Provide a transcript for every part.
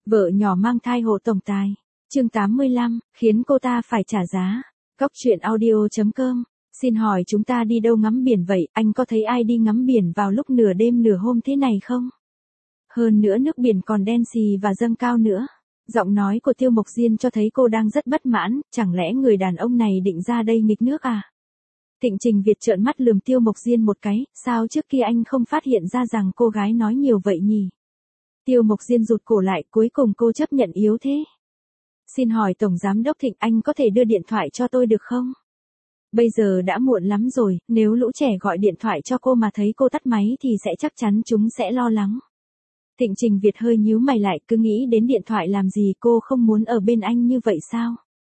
Vợ nhỏ mang thai hộ tổng tài. Chương 85, khiến cô ta phải trả giá. Góc truyện audio.com. Xin hỏi chúng ta đi đâu ngắm biển vậy, anh có thấy ai đi ngắm biển vào lúc nửa đêm nửa hôm thế này không? Hơn nữa nước biển còn đen xì và dâng cao nữa. Giọng nói của Tiêu Mộc Diên cho thấy cô đang rất bất mãn, chẳng lẽ người đàn ông này định ra đây nghịch nước à? Thịnh Trình Việt trợn mắt lườm Tiêu Mộc Diên một cái, sao trước kia anh không phát hiện ra rằng cô gái nói nhiều vậy nhỉ? Tiêu Mộc Diên rụt cổ lại, cuối cùng cô chấp nhận yếu thế. Xin hỏi Tổng Giám đốc Thịnh, anh có thể đưa điện thoại cho tôi được không? Bây giờ đã muộn lắm rồi, nếu lũ trẻ gọi điện thoại cho cô mà thấy cô tắt máy thì sẽ chắc chắn chúng sẽ lo lắng. Thịnh Trình Việt hơi nhíu mày lại, cứ nghĩ đến điện thoại làm gì, cô không muốn ở bên anh như vậy sao?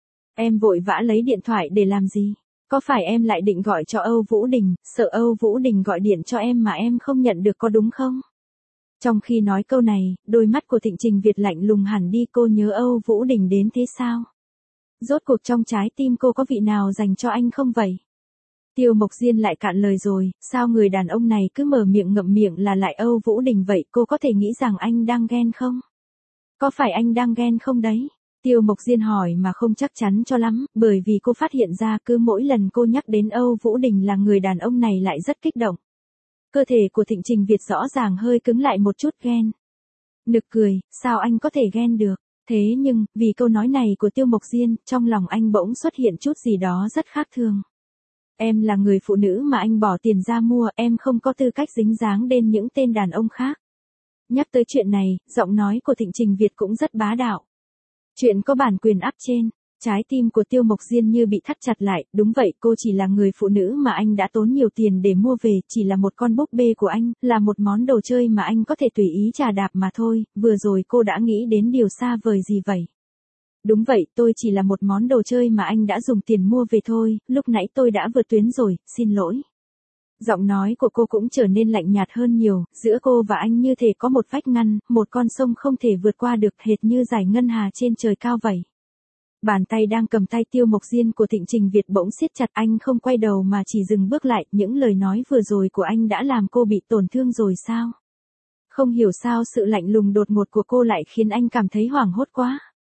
Em vội vã lấy điện thoại để làm gì? Có phải em lại định gọi cho Âu Vũ Đình, sợ Âu Vũ Đình gọi điện cho em mà em không nhận được có đúng không? Trong khi nói câu này, đôi mắt của Thịnh Trình Việt lạnh lùng hẳn đi, cô nhớ Âu Vũ Đình đến thế sao? Rốt cuộc trong trái tim cô có vị nào dành cho anh không vậy? Tiêu Mộc Diên lại cạn lời rồi, sao người đàn ông này cứ mở miệng ngậm miệng là lại Âu Vũ Đình vậy, cô có thể nghĩ rằng anh đang ghen không? Có phải anh đang ghen không đấy? Tiêu Mộc Diên hỏi mà không chắc chắn cho lắm, bởi vì cô phát hiện ra cứ mỗi lần cô nhắc đến Âu Vũ Đình là người đàn ông này lại rất kích động. Cơ thể của Thịnh Trình Việt rõ ràng hơi cứng lại một chút, ghen. Nực cười, sao anh có thể ghen được? Thế nhưng, vì câu nói này của Tiêu Mộc Diên, trong lòng anh bỗng xuất hiện chút gì đó rất khác thường. Em là người phụ nữ mà anh bỏ tiền ra mua, em không có tư cách dính dáng đến những tên đàn ông khác. Nhắc tới chuyện này, giọng nói của Thịnh Trình Việt cũng rất bá đạo. Chuyện có bản quyền áp trên. Trái tim của Tiêu Mộc Diên như bị thắt chặt lại, đúng vậy, cô chỉ là người phụ nữ mà anh đã tốn nhiều tiền để mua về, chỉ là một con búp bê của anh, là một món đồ chơi mà anh có thể tùy ý chà đạp mà thôi, vừa rồi cô đã nghĩ đến điều xa vời gì vậy? Đúng vậy, tôi chỉ là một món đồ chơi mà anh đã dùng tiền mua về thôi, lúc nãy tôi đã vượt tuyến rồi, xin lỗi. Giọng nói của cô cũng trở nên lạnh nhạt hơn nhiều, giữa cô và anh như thể có một vách ngăn, một con sông không thể vượt qua được, hệt như dải ngân hà trên trời cao vậy. Bàn tay đang cầm tay Tiêu Mộc Diên của Thịnh Trình Việt bỗng siết chặt, anh không quay đầu mà chỉ dừng bước lại, những lời nói vừa rồi của anh đã làm cô bị tổn thương rồi sao? Không hiểu sao sự lạnh lùng đột ngột của cô lại khiến anh cảm thấy hoảng hốt quá.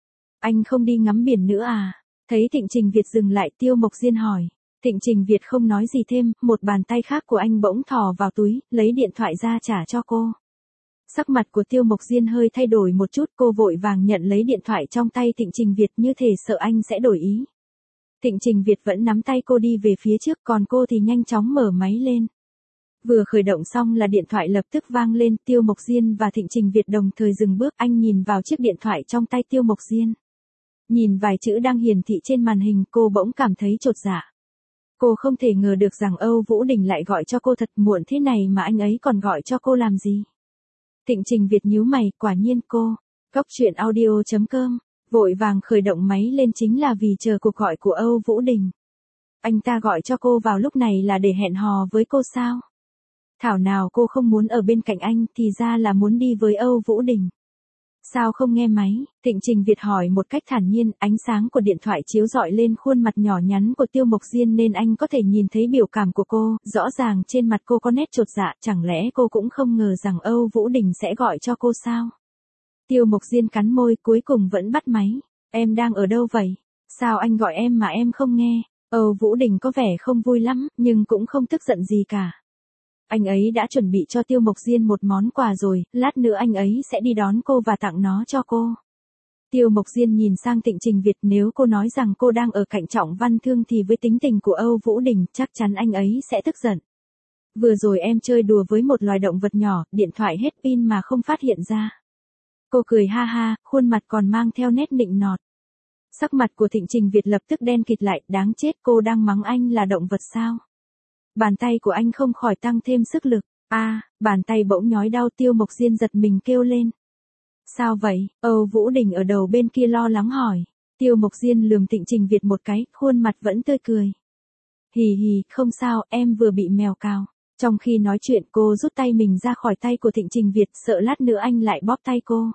Anh không đi ngắm biển nữa à? Thấy Thịnh Trình Việt dừng lại, Tiêu Mộc Diên hỏi. Thịnh Trình Việt không nói gì thêm, một bàn tay khác của anh bỗng thò vào túi, lấy điện thoại ra trả cho cô. Sắc mặt của Tiêu Mộc Diên hơi thay đổi một chút, cô vội vàng nhận lấy điện thoại trong tay Thịnh Trình Việt như thể sợ anh sẽ đổi ý. Thịnh Trình Việt vẫn nắm tay cô đi về phía trước, còn cô thì nhanh chóng mở máy lên. Vừa khởi động xong là điện thoại lập tức vang lên, Tiêu Mộc Diên và Thịnh Trình Việt đồng thời dừng bước, anh nhìn vào chiếc điện thoại trong tay Tiêu Mộc Diên. Nhìn vài chữ đang hiển thị trên màn hình, cô bỗng cảm thấy chột dạ. Cô không thể ngờ được rằng Âu Vũ Đình lại gọi cho cô thật muộn thế này mà anh ấy còn gọi cho cô làm gì. Thịnh Trình Việt nhíu mày, quả nhiên cô. Góc truyện audio.com, vội vàng khởi động máy lên chính là vì chờ cuộc gọi của Âu Vũ Đình. Anh ta gọi cho cô vào lúc này là để hẹn hò với cô sao? Thảo nào cô không muốn ở bên cạnh anh, thì ra là muốn đi với Âu Vũ Đình. Sao không nghe máy? Thịnh Trình Việt hỏi một cách thản nhiên, ánh sáng của điện thoại chiếu rọi lên khuôn mặt nhỏ nhắn của Tiêu Mộc Diên nên anh có thể nhìn thấy biểu cảm của cô, rõ ràng trên mặt cô có nét chột dạ, chẳng lẽ cô cũng không ngờ rằng Âu Vũ Đình sẽ gọi cho cô sao? Tiêu Mộc Diên cắn môi, cuối cùng vẫn bắt máy. Em đang ở đâu vậy? Sao anh gọi em mà em không nghe? Âu Vũ Đình có vẻ không vui lắm, nhưng cũng không tức giận gì cả. Anh ấy đã chuẩn bị cho Tiêu Mộc Diên một món quà rồi, lát nữa anh ấy sẽ đi đón cô và tặng nó cho cô. Tiêu Mộc Diên nhìn sang Thịnh Trình Việt, nếu cô nói rằng cô đang ở cạnh Trọng Văn Thương thì với tính tình của Âu Vũ Đình chắc chắn anh ấy sẽ tức giận. Vừa rồi em chơi đùa với một loài động vật nhỏ, điện thoại hết pin mà không phát hiện ra. Cô cười ha ha, khuôn mặt còn mang theo nét nịnh nọt. Sắc mặt của Thịnh Trình Việt lập tức đen kịt lại, đáng chết, cô đang mắng anh là động vật sao? Bàn tay của anh không khỏi tăng thêm sức lực. Bàn tay bỗng nhói đau, Tiêu Mộc Diên giật mình kêu lên. Sao vậy? Âu Vũ Đình ở đầu bên kia lo lắng hỏi. Tiêu Mộc Diên lườm Thịnh Trình Việt một cái, khuôn mặt vẫn tươi cười. Hì hì, không sao, em vừa bị mèo cào. Trong khi nói chuyện cô rút tay mình ra khỏi tay của Thịnh Trình Việt, sợ lát nữa anh lại bóp tay cô.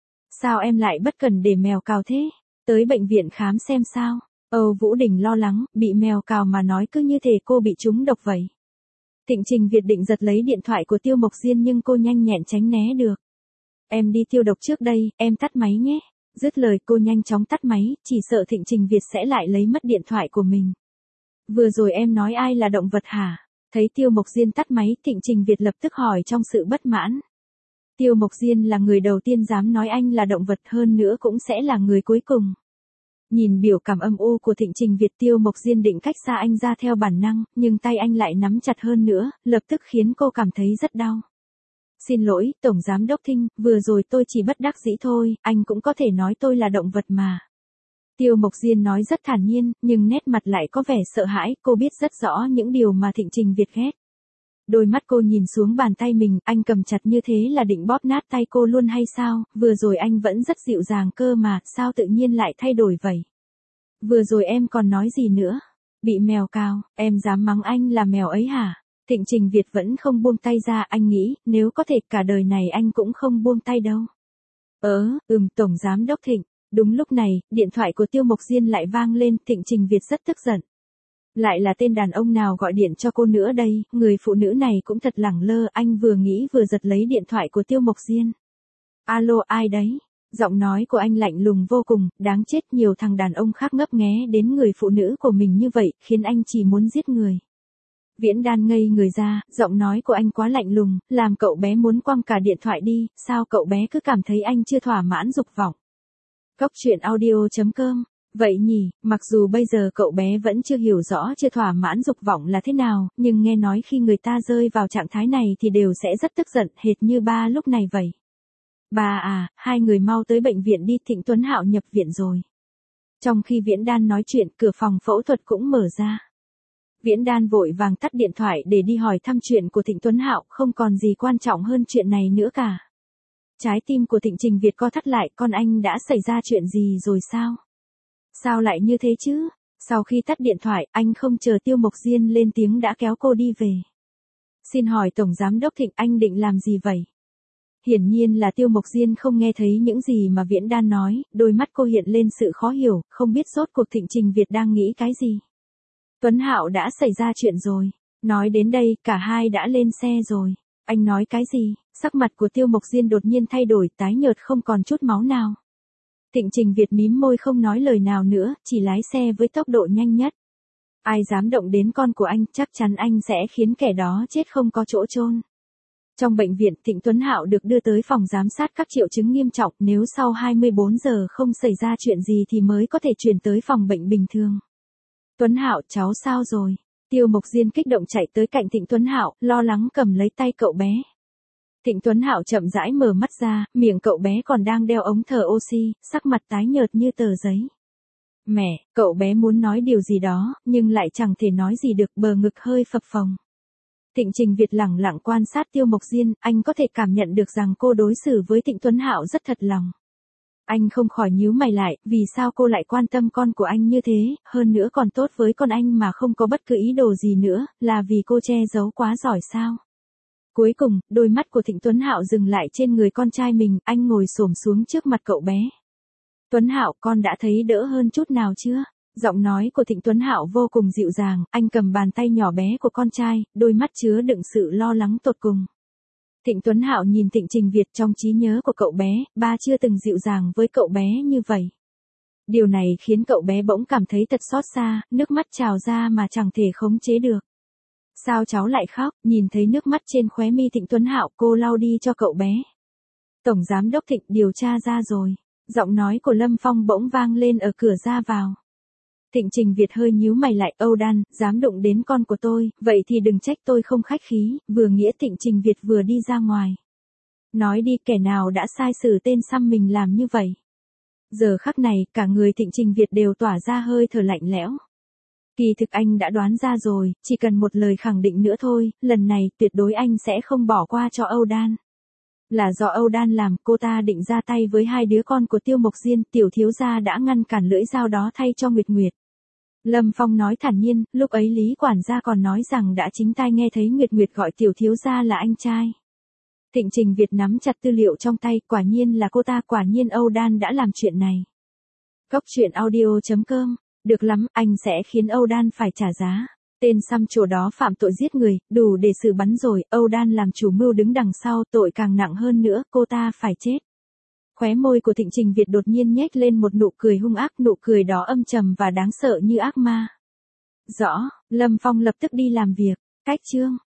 Sao em lại bất cần để mèo cào thế? Tới bệnh viện khám xem sao? Âu Vũ Đình lo lắng, bị mèo cào mà nói cứ như thể cô bị trúng độc vậy. Thịnh Trình Việt định giật lấy điện thoại của Tiêu Mộc Diên nhưng cô nhanh nhẹn tránh né được. Em đi tiêu độc trước đây, em tắt máy nhé. Dứt lời cô nhanh chóng tắt máy, chỉ sợ Thịnh Trình Việt sẽ lại lấy mất điện thoại của mình. Vừa rồi em nói ai là động vật hả? Thấy Tiêu Mộc Diên tắt máy, Thịnh Trình Việt lập tức hỏi trong sự bất mãn. Tiêu Mộc Diên là người đầu tiên dám nói anh là động vật, hơn nữa cũng sẽ là người cuối cùng. Nhìn biểu cảm âm u của Thịnh Trình Việt, Tiêu Mộc Diên định cách xa anh ra theo bản năng, nhưng tay anh lại nắm chặt hơn nữa, lập tức khiến cô cảm thấy rất đau. Xin lỗi, Tổng Giám Đốc Thinh, vừa rồi tôi chỉ bất đắc dĩ thôi, anh cũng có thể nói tôi là động vật mà. Tiêu Mộc Diên nói rất thản nhiên, nhưng nét mặt lại có vẻ sợ hãi, cô biết rất rõ những điều mà Thịnh Trình Việt ghét. Đôi mắt cô nhìn xuống bàn tay mình, anh cầm chặt như thế là định bóp nát tay cô luôn hay sao, vừa rồi anh vẫn rất dịu dàng cơ mà, sao tự nhiên lại thay đổi vậy? Vừa rồi em còn nói gì nữa? Bị mèo cào, em dám mắng anh là mèo ấy hả? Thịnh Trình Việt vẫn không buông tay ra, anh nghĩ, nếu có thể cả đời này anh cũng không buông tay đâu. Tổng Giám Đốc Thịnh. Đúng lúc này, điện thoại của Tiêu Mộc Diên lại vang lên, Thịnh Trình Việt rất tức giận. Lại là tên đàn ông nào gọi điện cho cô nữa đây, người phụ nữ này cũng thật lẳng lơ, anh vừa nghĩ vừa giật lấy điện thoại của Tiêu Mộc Diên. Alo, ai đấy? Giọng nói của anh lạnh lùng vô cùng, đáng chết, nhiều thằng đàn ông khác ngấp nghé đến người phụ nữ của mình như vậy, khiến anh chỉ muốn giết người. Viễn Đan ngây người ra, giọng nói của anh quá lạnh lùng, làm cậu bé muốn quăng cả điện thoại đi, sao cậu bé cứ cảm thấy anh chưa thỏa mãn dục vọng. Cốc truyện audio.com. Vậy nhỉ, mặc dù bây giờ cậu bé vẫn chưa hiểu rõ chưa thỏa mãn dục vọng là thế nào, nhưng nghe nói khi người ta rơi vào trạng thái này thì đều sẽ rất tức giận, hệt như ba lúc này vậy. Ba à, hai người mau tới bệnh viện đi, Thịnh Tuấn Hạo nhập viện rồi. Trong khi Viễn Đan nói chuyện, cửa phòng phẫu thuật cũng mở ra. Viễn Đan vội vàng tắt điện thoại để đi hỏi thăm chuyện của Thịnh Tuấn Hạo, không còn gì quan trọng hơn chuyện này nữa cả. Trái tim của Thịnh Trình Việt co thắt lại, con anh đã xảy ra chuyện gì rồi sao? Sao lại như thế chứ? Sau khi tắt điện thoại, anh không chờ Tiêu Mộc Diên lên tiếng đã kéo cô đi về. Xin hỏi Tổng Giám Đốc Thịnh, anh định làm gì vậy? Hiển nhiên là Tiêu Mộc Diên không nghe thấy những gì mà Viễn Đan nói, đôi mắt cô hiện lên sự khó hiểu, không biết rốt cuộc Thịnh Trình Việt đang nghĩ cái gì. Tuấn Hạo đã xảy ra chuyện rồi. Nói đến đây, cả hai đã lên xe rồi. Anh nói cái gì? Sắc mặt của Tiêu Mộc Diên đột nhiên thay đổi, tái nhợt không còn chút máu nào. Thịnh Trình Việt mím môi không nói lời nào nữa, chỉ lái xe với tốc độ nhanh nhất. Ai dám động đến con của anh, chắc chắn anh sẽ khiến kẻ đó chết không có chỗ chôn. Trong bệnh viện, Thịnh Tuấn Hạo được đưa tới phòng giám sát các triệu chứng nghiêm trọng, nếu sau 24 giờ không xảy ra chuyện gì thì mới có thể chuyển tới phòng bệnh bình thường. Tuấn Hạo, cháu sao rồi? Tiêu Mộc Diên kích động chạy tới cạnh Thịnh Tuấn Hạo, lo lắng cầm lấy tay cậu bé. Thịnh Tuấn Hạo chậm rãi mở mắt ra, miệng cậu bé còn đang đeo ống thở oxy, sắc mặt tái nhợt như tờ giấy. Mẹ, cậu bé muốn nói điều gì đó, nhưng lại chẳng thể nói gì được, bờ ngực hơi phập phồng. Thịnh Trình Việt lẳng lặng quan sát Tiêu Mộc Diên, anh có thể cảm nhận được rằng cô đối xử với Thịnh Tuấn Hạo rất thật lòng. Anh không khỏi nhíu mày lại, vì sao cô lại quan tâm con của anh như thế, hơn nữa còn tốt với con anh mà không có bất cứ ý đồ gì nữa, là vì cô che giấu quá giỏi sao? Cuối cùng, đôi mắt của Thịnh Tuấn Hạo dừng lại trên người con trai mình, anh ngồi xổm xuống trước mặt cậu bé. Tuấn Hạo, con đã thấy đỡ hơn chút nào chưa? Giọng nói của Thịnh Tuấn Hạo vô cùng dịu dàng, anh cầm bàn tay nhỏ bé của con trai, đôi mắt chứa đựng sự lo lắng tột cùng. Thịnh Tuấn Hạo nhìn Thịnh Trình Việt, trong trí nhớ của cậu bé, ba chưa từng dịu dàng với cậu bé như vậy. Điều này khiến cậu bé bỗng cảm thấy thật xót xa, nước mắt trào ra mà chẳng thể khống chế được. Sao cháu lại khóc? Nhìn thấy nước mắt trên khóe mi Thịnh Tuấn Hạo, cô lau đi cho cậu bé. Tổng Giám Đốc Thịnh, điều tra ra rồi. Giọng nói của Lâm Phong bỗng vang lên ở cửa ra vào. Thịnh Trình Việt hơi nhíu mày lại, Âu Đan, dám đụng đến con của tôi, vậy thì đừng trách tôi không khách khí, vừa nghĩa Thịnh Trình Việt vừa đi ra ngoài. Nói đi, kẻ nào đã sai xử tên xăm mình làm như vậy? Giờ khắc này, cả người Thịnh Trình Việt đều tỏa ra hơi thở lạnh lẽo. Kỳ thực anh đã đoán ra rồi, chỉ cần một lời khẳng định nữa thôi, lần này tuyệt đối anh sẽ không bỏ qua cho Âu Đan. Là do Âu Đan làm, cô ta định ra tay với hai đứa con của Tiêu Mộc Diên, tiểu thiếu gia đã ngăn cản lưỡi dao đó thay cho Nguyệt Nguyệt. Lâm Phong nói thản nhiên, lúc ấy Lý quản gia còn nói rằng đã chính tai nghe thấy Nguyệt Nguyệt gọi tiểu thiếu gia là anh trai. Thịnh Trình Việt nắm chặt tư liệu trong tay, quả nhiên là cô ta, quả nhiên Âu Đan đã làm chuyện này. Cốc truyện audio.com. Được lắm, anh sẽ khiến Âu Đan phải trả giá. Tên xăm trổ đó phạm tội giết người, đủ để xử bắn rồi, Âu Đan làm chủ mưu đứng đằng sau, tội càng nặng hơn nữa, cô ta phải chết. Khóe môi của Thịnh Trình Việt đột nhiên nhếch lên một nụ cười hung ác, nụ cười đó âm trầm và đáng sợ như ác ma. Rõ, Lâm Phong lập tức đi làm việc. Cách chương